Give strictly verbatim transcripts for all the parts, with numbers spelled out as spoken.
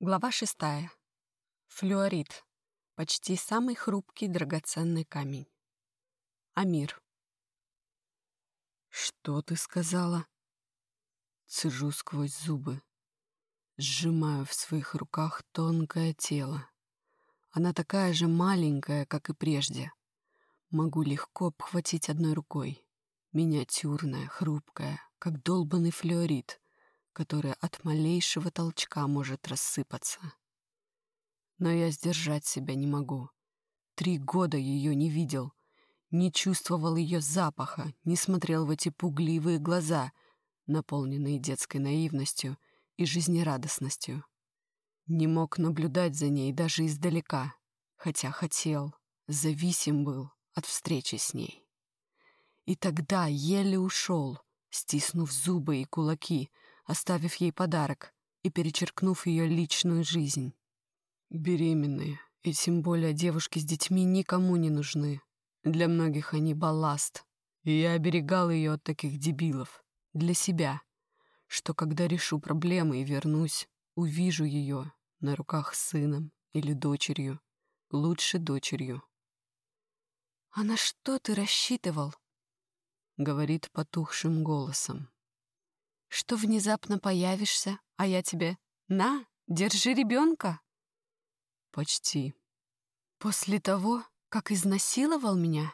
Глава шестая. Флюорит. Почти самый хрупкий драгоценный камень. Амир. «Что ты сказала?» Цежу сквозь зубы. Сжимаю в своих руках тонкое тело. Она такая же маленькая, как и прежде. Могу легко обхватить одной рукой. Миниатюрная, хрупкая, как долбанный флюорит, который от малейшего толчка может рассыпаться. Но я сдержать себя не могу. Три года ее не видел, не чувствовал ее запаха, не смотрел в эти пугливые глаза, наполненные детской наивностью и жизнерадостностью. Не мог наблюдать за ней даже издалека, хотя хотел, зависим был от встречи с ней. И тогда еле ушел, стиснув зубы и кулаки, оставив ей подарок и перечеркнув ее личную жизнь. Беременные, и тем более девушки с детьми, никому не нужны. Для многих они балласт, и я оберегал ее от таких дебилов. Для себя, что когда решу проблемы и вернусь, увижу ее на руках с сыном или дочерью, лучше дочерью. «А на что ты рассчитывал?» — говорит потухшим голосом. «Что внезапно появишься, а я тебе «на, держи ребенка»?» «Почти». «После того, как изнасиловал меня?»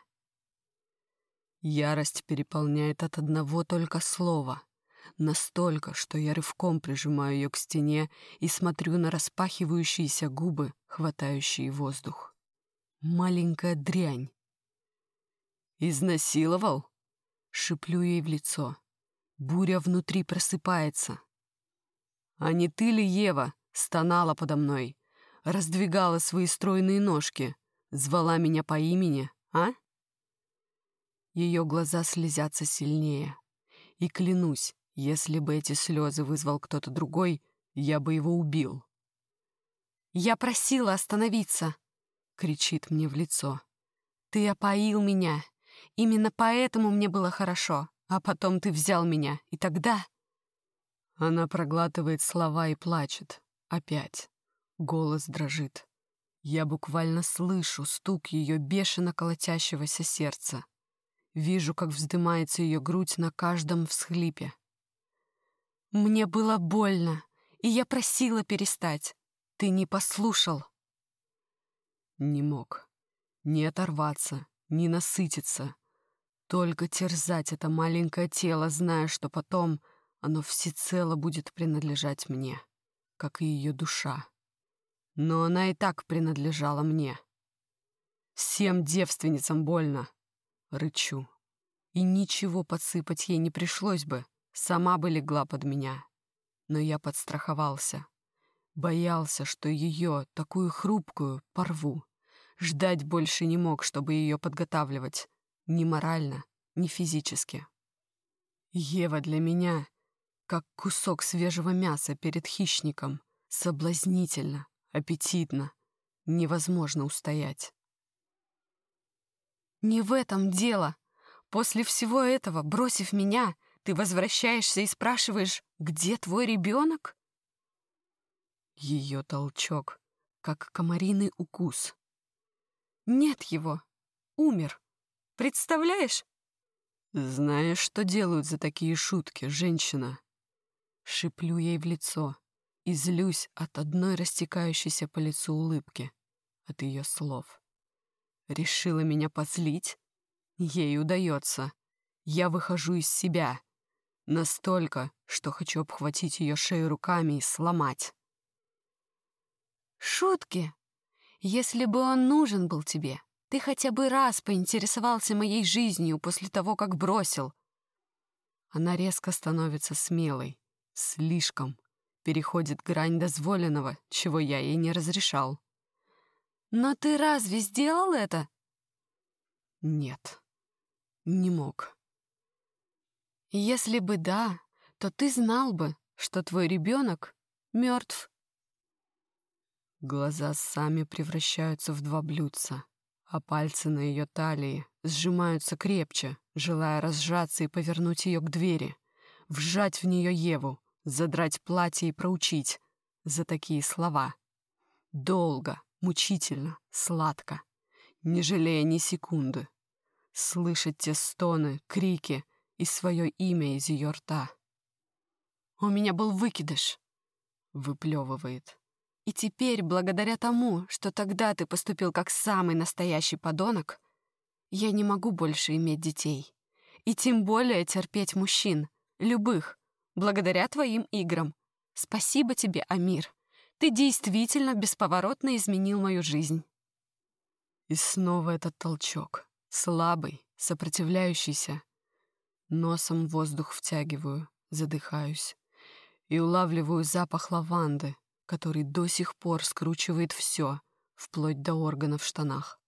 Ярость переполняет от одного только слова. Настолько, что я рывком прижимаю ее к стене и смотрю на распахивающиеся губы, хватающие воздух. Маленькая дрянь. «Изнасиловал?» — шиплю ей в лицо. Буря внутри просыпается. «А не ты ли, Ева, стонала подо мной, раздвигала свои стройные ножки, звала меня по имени, а?» Ее глаза слезятся сильнее. И клянусь, если бы эти слезы вызвал кто-то другой, я бы его убил. «Я просила остановиться!» — кричит мне в лицо. «Ты опоил меня. Именно поэтому мне было хорошо. А потом ты взял меня, и тогда...» Она проглатывает слова и плачет. Опять. Голос дрожит. Я буквально слышу стук ее бешено колотящегося сердца. Вижу, как вздымается ее грудь на каждом всхлипе. «Мне было больно, и я просила перестать. Ты не послушал». Не мог. Не оторваться, не насытиться. Только терзать это маленькое тело, зная, что потом оно всецело будет принадлежать мне, как и ее душа. Но она и так принадлежала мне. Всем девственницам больно. Рычу. И ничего подсыпать ей не пришлось бы, сама бы легла под меня. Но я подстраховался. Боялся, что ее, такую хрупкую, порву. Ждать больше не мог, чтобы ее подготавливать. Ни морально, ни физически. Ева для меня как кусок свежего мяса перед хищником. Соблазнительно, аппетитно. Невозможно устоять. «Не в этом дело. После всего этого, бросив меня, ты возвращаешься и спрашиваешь, где твой ребенок?» Ее толчок, как комариный укус. «Нет его. Умер. Представляешь?» «Знаешь, что делают за такие шутки, женщина?» Шиплю ей в лицо и злюсь от одной растекающейся по лицу улыбки, от ее слов. Решила меня позлить? Ей удается. Я выхожу из себя. Настолько, что хочу обхватить ее шею руками и сломать. «Шутки? Если бы он нужен был тебе, ты хотя бы раз поинтересовался моей жизнью после того, как бросил». Она резко становится смелой. Слишком. Переходит грань дозволенного, чего я ей не разрешал. «Но ты разве сделал это?» Нет, не мог. «Если бы да, то ты знал бы, что твой ребенок мертв». Глаза сами превращаются в два блюдца, а пальцы на ее талии сжимаются крепче, желая разжаться и повернуть ее к двери, вжать в нее Еву, задрать платье и проучить. за такие слова. Долго, мучительно, сладко, не жалея ни секунды. Слышать те стоны, крики и свое имя из ее рта. «У меня был выкидыш», — выплевывает. «И теперь, благодаря тому, что тогда ты поступил как самый настоящий подонок, я не могу больше иметь детей. И тем более терпеть мужчин, любых, благодаря твоим играм. Спасибо тебе, Амир. Ты действительно бесповоротно изменил мою жизнь». И снова этот толчок. Слабый, сопротивляющийся. Носом воздух втягиваю, задыхаюсь. И улавливаю запах лаванды, который до сих пор скручивает все, вплоть до органов в штанах.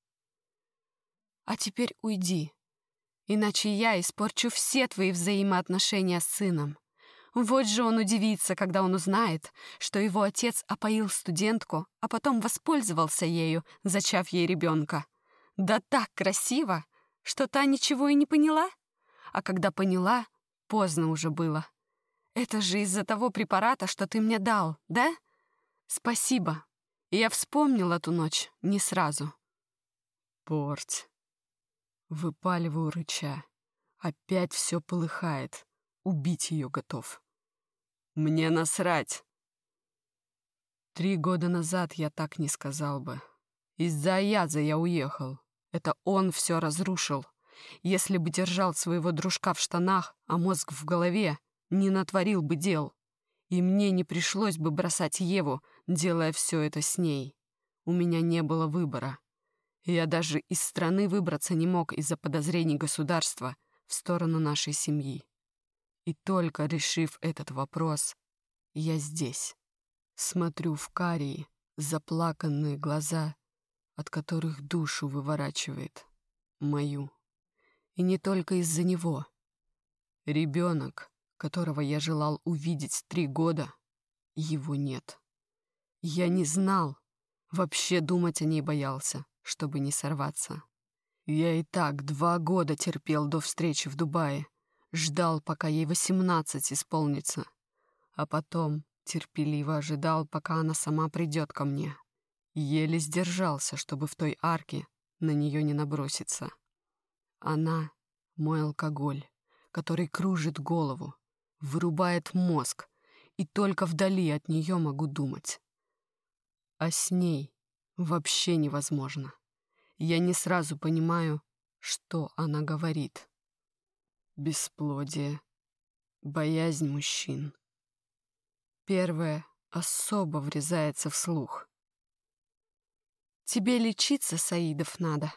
«А теперь уйди, иначе я испорчу все твои взаимоотношения с сыном. Вот же он удивится, когда он узнает, что его отец опоил студентку, а потом воспользовался ею, зачав ей ребенка. Да так красиво, что та ничего и не поняла. А когда поняла, поздно уже было. Это же из-за того препарата, что ты мне дал, да? Спасибо. И я вспомнила ту ночь не сразу». Порть. Выпаливаю рыча. Опять все полыхает. Убить ее готов. Мне насрать. Три года назад я так не сказал бы. Из-за Аяза я уехал. Это он все разрушил. Если бы держал своего дружка в штанах, а мозг в голове, не натворил бы дел. И мне не пришлось бы бросать Еву, делая все это с ней. У меня не было выбора. Я даже из страны выбраться не мог из-за подозрений государства в сторону нашей семьи. И только решив этот вопрос, я здесь. Смотрю в карие, заплаканные глаза, от которых душу выворачивает. Мою. И не только из-за него. Ребенок, которого я желал увидеть три года, его нет. Я не знал, вообще думать о ней боялся, чтобы не сорваться. Я и так два года терпел до встречи в Дубае, ждал, пока ей восемнадцать исполнится, а потом терпеливо ожидал, пока она сама придет ко мне. Еле сдержался, чтобы в той арке на нее не наброситься. Она — мой алкоголь, который кружит голову, вырубает мозг, и только вдали от нее могу думать. А с ней вообще невозможно. Я не сразу понимаю, что она говорит. Бесплодие, боязнь мужчин. Первое особо врезается в слух. «Тебе лечиться, Саидов, надо».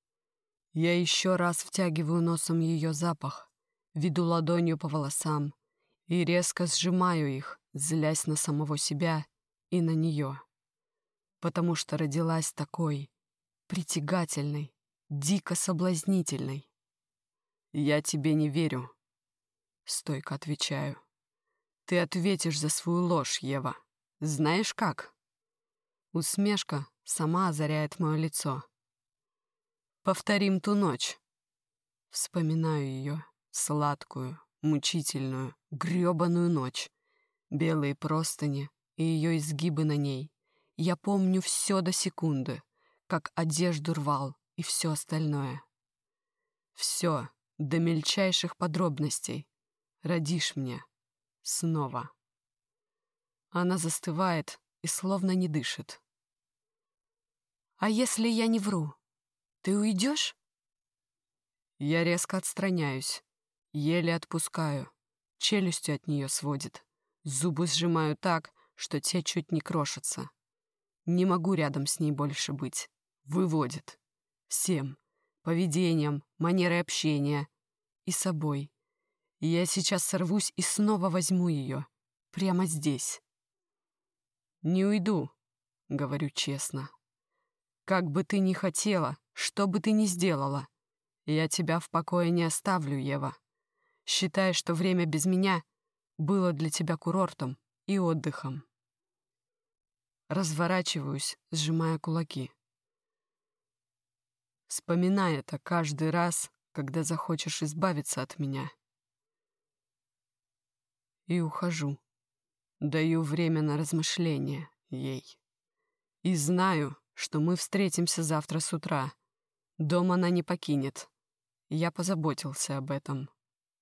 Я еще раз втягиваю носом ее запах, веду ладонью по волосам и резко сжимаю их, злясь на самого себя и на нее. Потому что родилась такой притягательной, дико соблазнительной. «Я тебе не верю», — стойко отвечаю. «Ты ответишь за свою ложь, Ева. Знаешь как?» Усмешка сама озаряет мое лицо. «Повторим ту ночь». Вспоминаю ее, сладкую, мучительную, грёбаную ночь. Белые простыни и ее изгибы на ней. Я помню все до секунды, как одежду рвал и все остальное. Все до мельчайших подробностей. Родишь мне снова. Она застывает и словно не дышит. «А если я не вру, ты уйдешь?» Я резко отстраняюсь, еле отпускаю, челюстью от нее сводит, зубы сжимаю так, что те чуть не крошатся. Не могу рядом с ней больше быть. Выводит. Всем. Поведением, манерой общения. И собой. И я сейчас сорвусь и снова возьму ее. Прямо здесь. «Не уйду», — говорю честно. «Как бы ты ни хотела, что бы ты ни сделала, я тебя в покое не оставлю, Ева. Считай, что время без меня было для тебя курортом и отдыхом». Разворачиваюсь, сжимая кулаки. Вспоминай это каждый раз, когда захочешь избавиться от меня. И ухожу. Даю время на размышление ей. И знаю, что мы встретимся завтра с утра. Дом она не покинет. Я позаботился об этом.